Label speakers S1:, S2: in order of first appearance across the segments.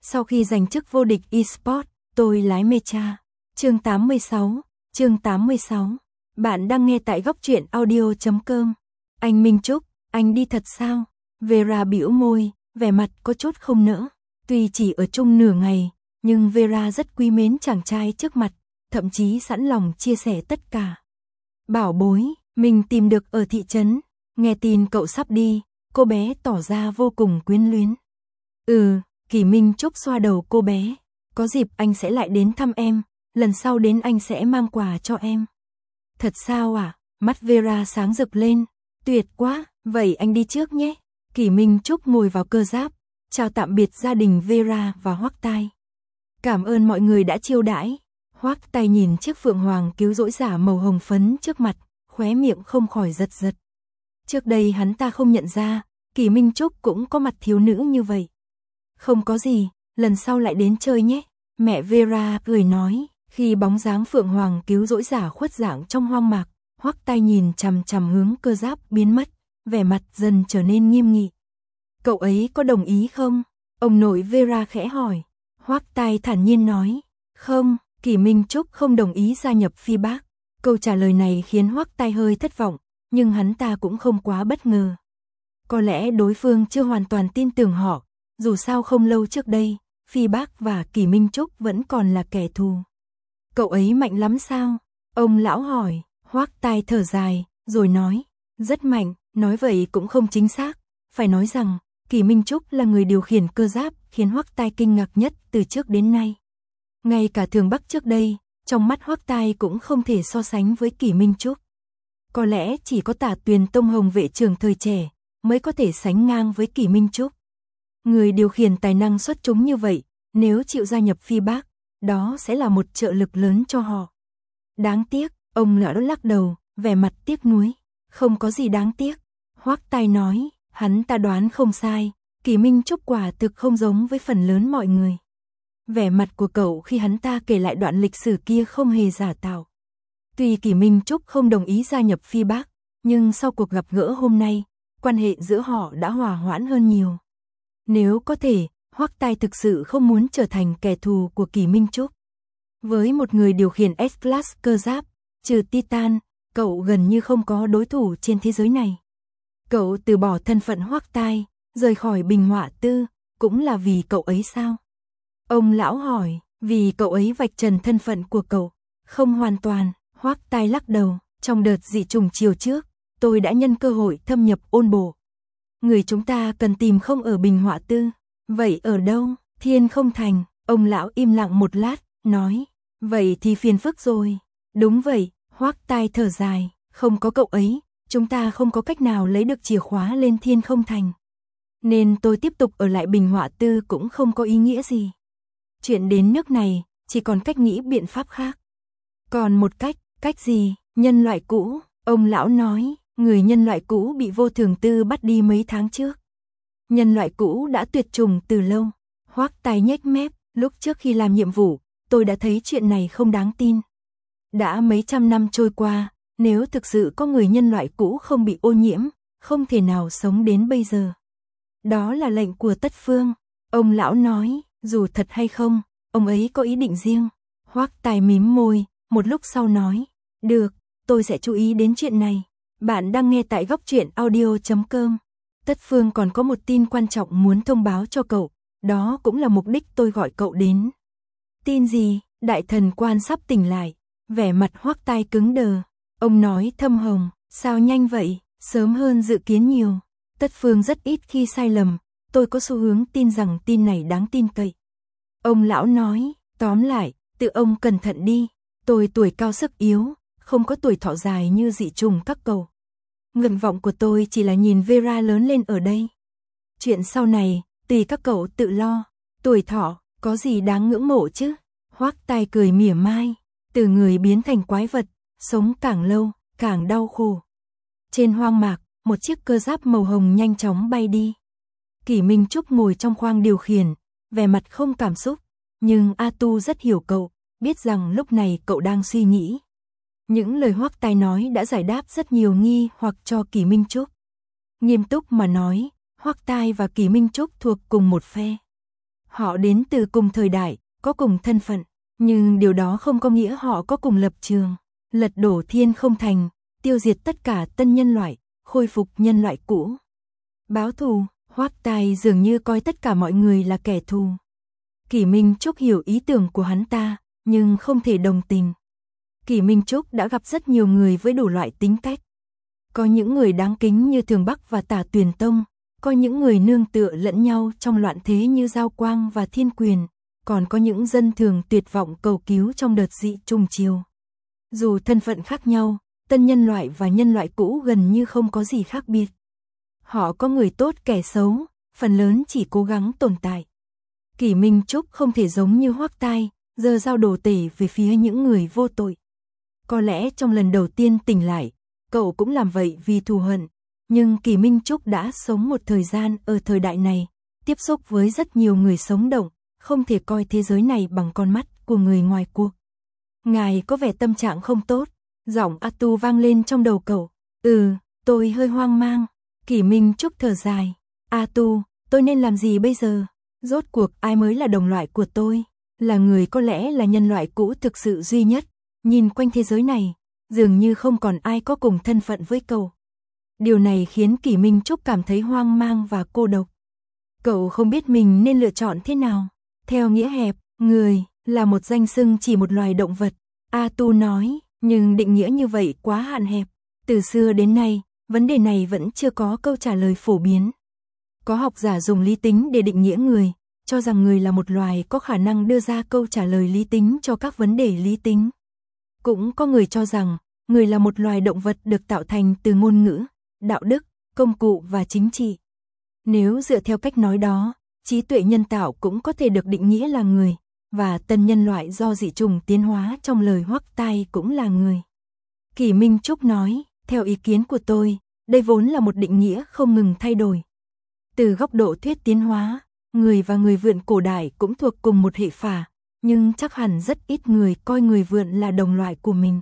S1: Sau khi giành chức vô địch eSports, tôi lái Mecha. Chương 86. Bạn đang nghe tại góc truyện audio.com. Anh Minh Trúc, anh đi thật sao? Vera bĩu môi, vẻ mặt có chút không nỡ. Tuy chỉ ở chung nửa ngày, nhưng Vera rất quý mến chàng trai trước mặt, thậm chí sẵn lòng chia sẻ tất cả. Bảo bối, mình tìm được ở thị trấn, nghe tin cậu sắp đi, cô bé tỏ ra vô cùng quyến luyến. Kỷ Minh Trúc xoa đầu cô bé, có dịp anh sẽ lại đến thăm em, lần sau đến anh sẽ mang quà cho em. Thật sao à? Mắt Vera sáng rực lên, tuyệt quá, vậy anh đi trước nhé. Kỷ Minh Trúc ngồi vào cơ giáp, chào tạm biệt gia đình Vera và Hoắc Tai. Cảm ơn mọi người đã chiêu đãi. Hoắc Tai nhìn chiếc phượng hoàng cứu rỗi giả màu hồng phấn trước mặt, khóe miệng không khỏi giật giật. Trước đây hắn ta không nhận ra, Kỷ Minh Trúc cũng có mặt thiếu nữ như vậy. Không có gì, lần sau lại đến chơi nhé. Mẹ Vera cười nói, khi bóng dáng phượng hoàng cứu rỗi giả khuất dạng trong hoang mạc, Hoắc Tai nhìn chằm chằm hướng cơ giáp biến mất, vẻ mặt dần trở nên nghiêm nghị. Cậu ấy có đồng ý không? Ông nội Vera khẽ hỏi. Hoắc Tai thản nhiên nói, không, Kỷ Minh Trúc không đồng ý gia nhập Phi Bác. Câu trả lời này khiến Hoắc Tai hơi thất vọng, nhưng hắn ta cũng không quá bất ngờ. Có lẽ đối phương chưa hoàn toàn tin tưởng họ, dù sao không lâu trước đây, Phi Bác và Kỷ Minh Trúc vẫn còn là kẻ thù. Cậu ấy mạnh lắm sao? Ông lão hỏi. Hoắc Tai thở dài, rồi nói, rất mạnh, nói vậy cũng không chính xác. Phải nói rằng, Kỷ Minh Trúc là người điều khiển cơ giáp, khiến Hoắc Tai kinh ngạc nhất từ trước đến nay. Ngay cả Thường Bắc trước đây, trong mắt Hoắc Tai cũng không thể so sánh với Kỷ Minh Trúc. Có lẽ chỉ có Tả Tuyền Tông Hồng vệ trưởng thời trẻ mới có thể sánh ngang với Kỷ Minh Trúc. Người điều khiển tài năng xuất chúng như vậy, nếu chịu gia nhập Phi Bác, đó sẽ là một trợ lực lớn cho họ. Đáng tiếc, ông lão lắc đầu, vẻ mặt tiếc nuối. Không có gì đáng tiếc. Hoắc Tai nói, hắn ta đoán không sai, Kỷ Minh Trúc quả thực không giống với phần lớn mọi người. Vẻ mặt của cậu khi hắn ta kể lại đoạn lịch sử kia không hề giả tạo. Tuy Kỷ Minh Trúc không đồng ý gia nhập Phi Bác, nhưng sau cuộc gặp gỡ hôm nay, quan hệ giữa họ đã hòa hoãn hơn nhiều. Nếu có thể, Hoắc Tai thực sự không muốn trở thành kẻ thù của Kỷ Minh Trúc. Với một người điều khiển S-Class cơ giáp, trừ Titan, cậu gần như không có đối thủ trên thế giới này. Cậu từ bỏ thân phận Hoắc Tai, rời khỏi Bình Họa Tư, cũng là vì cậu ấy sao? Ông lão hỏi, vì cậu ấy vạch trần thân phận của cậu. Không hoàn toàn, Hoắc Tai lắc đầu, trong đợt dị trùng chiều trước, tôi đã nhân cơ hội thâm nhập ôn bộ. Người chúng ta cần tìm không ở Bình Họa Tư. Vậy ở đâu? Thiên Không Thành. Ông lão im lặng một lát, nói, vậy thì phiền phức rồi. Đúng vậy, Hoắc Tai thở dài, không có cậu ấy, chúng ta không có cách nào lấy được chìa khóa lên Thiên Không Thành. Nên tôi tiếp tục ở lại Bình Họa Tư cũng không có ý nghĩa gì. Chuyện đến nước này, chỉ còn cách nghĩ biện pháp khác. Còn một cách gì? Nhân loại cũ, ông lão nói, người nhân loại cũ bị Vô Thường Tư bắt đi mấy tháng trước. Nhân loại cũ đã tuyệt chủng từ lâu. Hoắc Tai nhếch mép, lúc trước khi làm nhiệm vụ, tôi đã thấy chuyện này không đáng tin. Đã mấy trăm năm trôi qua, nếu thực sự có người nhân loại cũ không bị ô nhiễm, không thể nào sống đến bây giờ. Đó là lệnh của Tất Phương. Ông lão nói, dù thật hay không, ông ấy có ý định riêng. Hoắc Tai mím môi, một lúc sau nói, được, tôi sẽ chú ý đến chuyện này. Bạn đang nghe tại góc truyện audio.com. Tất Phương còn có một tin quan trọng muốn thông báo cho cậu, đó cũng là mục đích tôi gọi cậu đến. Tin gì? Đại thần quan sắp tỉnh lại, vẻ mặt Hoắc Tai cứng đờ. Ông nói thâm hồng, sao nhanh vậy, sớm hơn dự kiến nhiều. Tất Phương rất ít khi sai lầm, tôi có xu hướng tin rằng tin này đáng tin cậy. Ông lão nói, tóm lại, tự ông cẩn thận đi, tôi tuổi cao sức yếu, không có tuổi thọ dài như dị trùng các cậu. Nguyện vọng của tôi chỉ là nhìn Vera lớn lên ở đây. Chuyện sau này, tùy các cậu tự lo. Tuổi thọ, có gì đáng ngưỡng mộ chứ? Hoắc Tai cười mỉa mai, từ người biến thành quái vật, sống càng lâu, càng đau khổ. Trên hoang mạc, một chiếc cơ giáp màu hồng nhanh chóng bay đi. Kỷ Minh Trúc ngồi trong khoang điều khiển, vẻ mặt không cảm xúc, nhưng A Tu rất hiểu cậu, biết rằng lúc này cậu đang suy nghĩ. Những lời Hoắc Tai nói đã giải đáp rất nhiều nghi hoặc cho Kỷ Minh Trúc. Nghiêm túc mà nói, Hoắc Tai và Kỷ Minh Trúc thuộc cùng một phe. Họ đến từ cùng thời đại, có cùng thân phận, nhưng điều đó không có nghĩa họ có cùng lập trường. Lật đổ thiên không thành, tiêu diệt tất cả tân nhân loại, khôi phục nhân loại cũ. Báo thù, Hoắc Tài dường như coi tất cả mọi người là kẻ thù. Kỷ Minh Trúc hiểu ý tưởng của hắn ta, nhưng không thể đồng tình. Kỷ Minh Trúc đã gặp rất nhiều người với đủ loại tính cách. Có những người đáng kính như Thường Bắc và Tả Tuyền Tông, có những người nương tựa lẫn nhau trong loạn thế như Giao Quang và Thiên Quyền, còn có những dân thường tuyệt vọng cầu cứu trong đợt dị trùng chiều. Dù thân phận khác nhau, tân nhân loại và nhân loại cũ gần như không có gì khác biệt. Họ có người tốt kẻ xấu, phần lớn chỉ cố gắng tồn tại. Kỷ Minh Trúc không thể giống như Hoắc Tai, giơ dao đổ tể về phía những người vô tội. Có lẽ trong lần đầu tiên tỉnh lại, cậu cũng làm vậy vì thù hận, nhưng Kỷ Minh Trúc đã sống một thời gian ở thời đại này, tiếp xúc với rất nhiều người sống động, không thể coi thế giới này bằng con mắt của người ngoài cuộc. Ngài có vẻ tâm trạng không tốt, giọng A Tu vang lên trong đầu cậu. Tôi hơi hoang mang. Kỷ Minh Trúc thở dài. A Tu, tôi nên làm gì bây giờ? Rốt cuộc ai mới là đồng loại của tôi? Là người có lẽ là nhân loại cũ thực sự duy nhất. Nhìn quanh thế giới này, dường như không còn ai có cùng thân phận với cậu. Điều này khiến Kỷ Minh Trúc cảm thấy hoang mang và cô độc. Cậu không biết mình nên lựa chọn thế nào. Theo nghĩa hẹp, người là một danh xưng chỉ một loài động vật. A Tu nói, nhưng định nghĩa như vậy quá hạn hẹp. Từ xưa đến nay, vấn đề này vẫn chưa có câu trả lời phổ biến. Có học giả dùng lý tính để định nghĩa người, cho rằng người là một loài có khả năng đưa ra câu trả lời lý tính cho các vấn đề lý tính. Cũng có người cho rằng, người là một loài động vật được tạo thành từ ngôn ngữ, đạo đức, công cụ và chính trị. Nếu dựa theo cách nói đó, trí tuệ nhân tạo cũng có thể được định nghĩa là người, và tân nhân loại do dị trùng tiến hóa trong lời Hoắc Tai cũng là người. Kỷ Minh Trúc nói, theo ý kiến của tôi, đây vốn là một định nghĩa không ngừng thay đổi. Từ góc độ thuyết tiến hóa, người và người vượn cổ đại cũng thuộc cùng một hệ phả, nhưng chắc hẳn rất ít người coi người vượn là đồng loại của mình.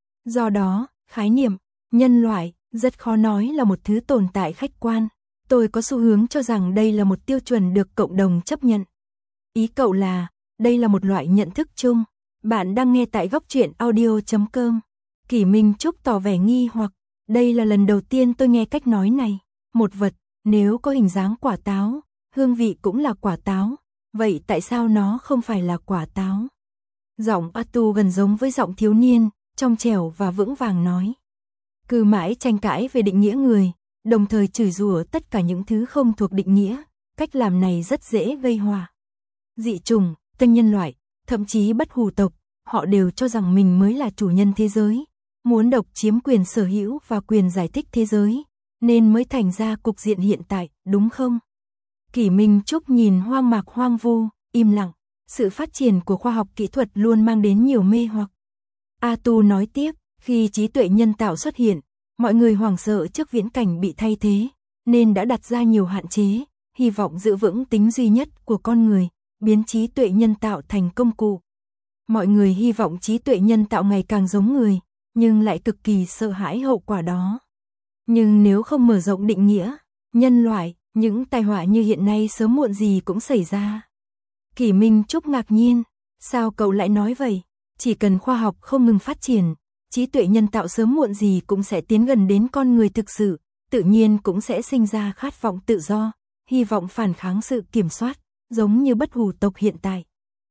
S1: Do đó, khái niệm nhân loại rất khó nói là một thứ tồn tại khách quan. Tôi có xu hướng cho rằng đây là một tiêu chuẩn được cộng đồng chấp nhận. Ý cậu là, đây là một loại nhận thức chung. Bạn đang nghe tại góc truyện audio.com. Kỷ Minh Trúc tỏ vẻ nghi hoặc, đây là lần đầu tiên tôi nghe cách nói này. Một vật, nếu có hình dáng quả táo, hương vị cũng là quả táo, vậy tại sao nó không phải là quả táo? Giọng A Tu gần giống với giọng thiếu niên, trong trẻo và vững vàng nói. Cứ mãi tranh cãi về định nghĩa người, đồng thời chửi rủa tất cả những thứ không thuộc định nghĩa, cách làm này rất dễ gây hòa. Dị trùng, tân nhân loại, thậm chí bất hủ tộc, họ đều cho rằng mình mới là chủ nhân thế giới, muốn độc chiếm quyền sở hữu và quyền giải thích thế giới, nên mới thành ra cục diện hiện tại, đúng không? Kỷ Minh Trúc nhìn hoang mạc hoang vu, im lặng, sự phát triển của khoa học kỹ thuật luôn mang đến nhiều mê hoặc. A Tu nói tiếp, khi trí tuệ nhân tạo xuất hiện, mọi người hoảng sợ trước viễn cảnh bị thay thế, nên đã đặt ra nhiều hạn chế, hy vọng giữ vững tính duy nhất của con người, biến trí tuệ nhân tạo thành công cụ. Mọi người hy vọng trí tuệ nhân tạo ngày càng giống người, nhưng lại cực kỳ sợ hãi hậu quả đó. Nhưng nếu không mở rộng định nghĩa, nhân loại, những tai họa như hiện nay sớm muộn gì cũng xảy ra. Kỷ Minh Trúc ngạc nhiên, sao cậu lại nói vậy? Chỉ cần khoa học không ngừng phát triển, trí tuệ nhân tạo sớm muộn gì cũng sẽ tiến gần đến con người thực sự, tự nhiên cũng sẽ sinh ra khát vọng tự do, hy vọng phản kháng sự kiểm soát, giống như bất hủ tộc hiện tại.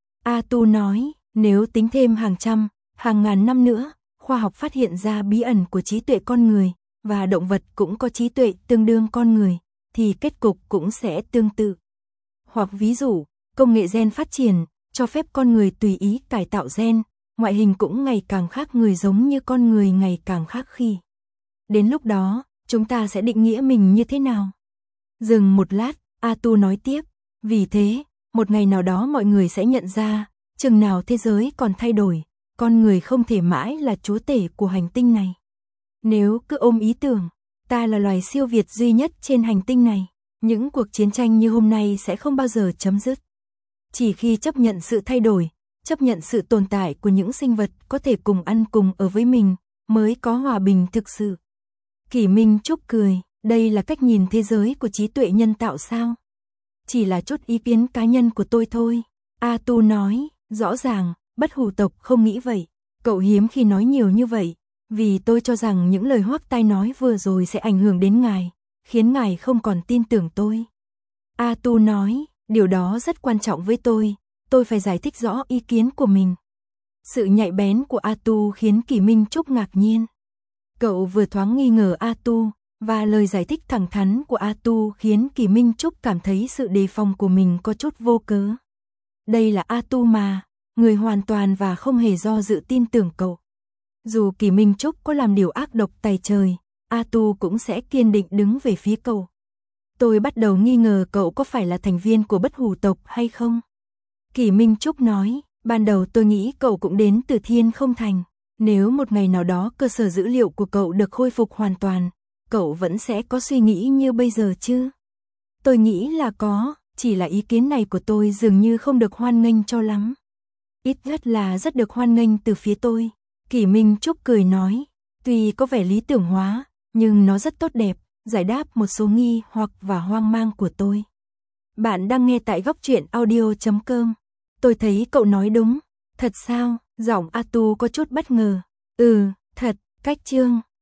S1: A Tu nói, nếu tính thêm hàng trăm, hàng ngàn năm nữa, khoa học phát hiện ra bí ẩn của trí tuệ con người, và động vật cũng có trí tuệ tương đương con người, thì kết cục cũng sẽ tương tự. Hoặc ví dụ, công nghệ gen phát triển, cho phép con người tùy ý cải tạo gen, ngoại hình cũng ngày càng khác người giống như con người ngày càng khác khi. Đến lúc đó, chúng ta sẽ định nghĩa mình như thế nào? Dừng một lát, A Tu nói tiếp, vì thế, một ngày nào đó mọi người sẽ nhận ra, chừng nào thế giới còn thay đổi, con người không thể mãi là chúa tể của hành tinh này. Nếu cứ ôm ý tưởng, ta là loài siêu việt duy nhất trên hành tinh này, những cuộc chiến tranh như hôm nay sẽ không bao giờ chấm dứt. Chỉ khi chấp nhận sự thay đổi, chấp nhận sự tồn tại của những sinh vật có thể cùng ăn cùng ở với mình, mới có hòa bình thực sự. Kỷ Minh Trúc cười, đây là cách nhìn thế giới của trí tuệ nhân tạo sao? chỉ là chút ý kiến cá nhân của tôi thôi. A Tu nói, rõ ràng, Bất Hủ tộc không nghĩ vậy. Cậu hiếm khi nói nhiều như vậy, vì tôi cho rằng những lời Hoắc Tai nói vừa rồi sẽ ảnh hưởng đến ngài, khiến ngài không còn tin tưởng tôi. A Tu nói, điều đó rất quan trọng với tôi phải giải thích rõ ý kiến của mình. Sự nhạy bén của A Tu khiến Kỷ Minh Trúc ngạc nhiên. Cậu vừa thoáng nghi ngờ A Tu, và lời giải thích thẳng thắn của A Tu khiến Kỷ Minh Trúc cảm thấy sự đề phòng của mình có chút vô cớ. Đây là A Tu mà, người hoàn toàn và không hề do dự tin tưởng cậu. Dù Kỷ Minh Trúc có làm điều ác độc tày trời, A Tu cũng sẽ kiên định đứng về phía cậu. Tôi bắt đầu nghi ngờ cậu có phải là thành viên của Bất Hủ tộc hay không. Kỷ Minh Trúc nói, ban đầu tôi nghĩ cậu cũng đến từ Thiên Không Thành. Nếu một ngày nào đó cơ sở dữ liệu của cậu được khôi phục hoàn toàn, cậu vẫn sẽ có suy nghĩ như bây giờ chứ? Tôi nghĩ là có, chỉ là ý kiến này của tôi dường như không được hoan nghênh cho lắm. Ít nhất là rất được hoan nghênh từ phía tôi. Kỷ Minh Trúc cười nói, tuy có vẻ lý tưởng hóa, nhưng nó rất tốt đẹp, giải đáp một số nghi hoặc và hoang mang của tôi. Bạn đang nghe tại goctruyện.audio.com. Tôi thấy cậu nói đúng. Thật sao? Giọng A Tu có chút bất ngờ. Ừ, thật, cách chương.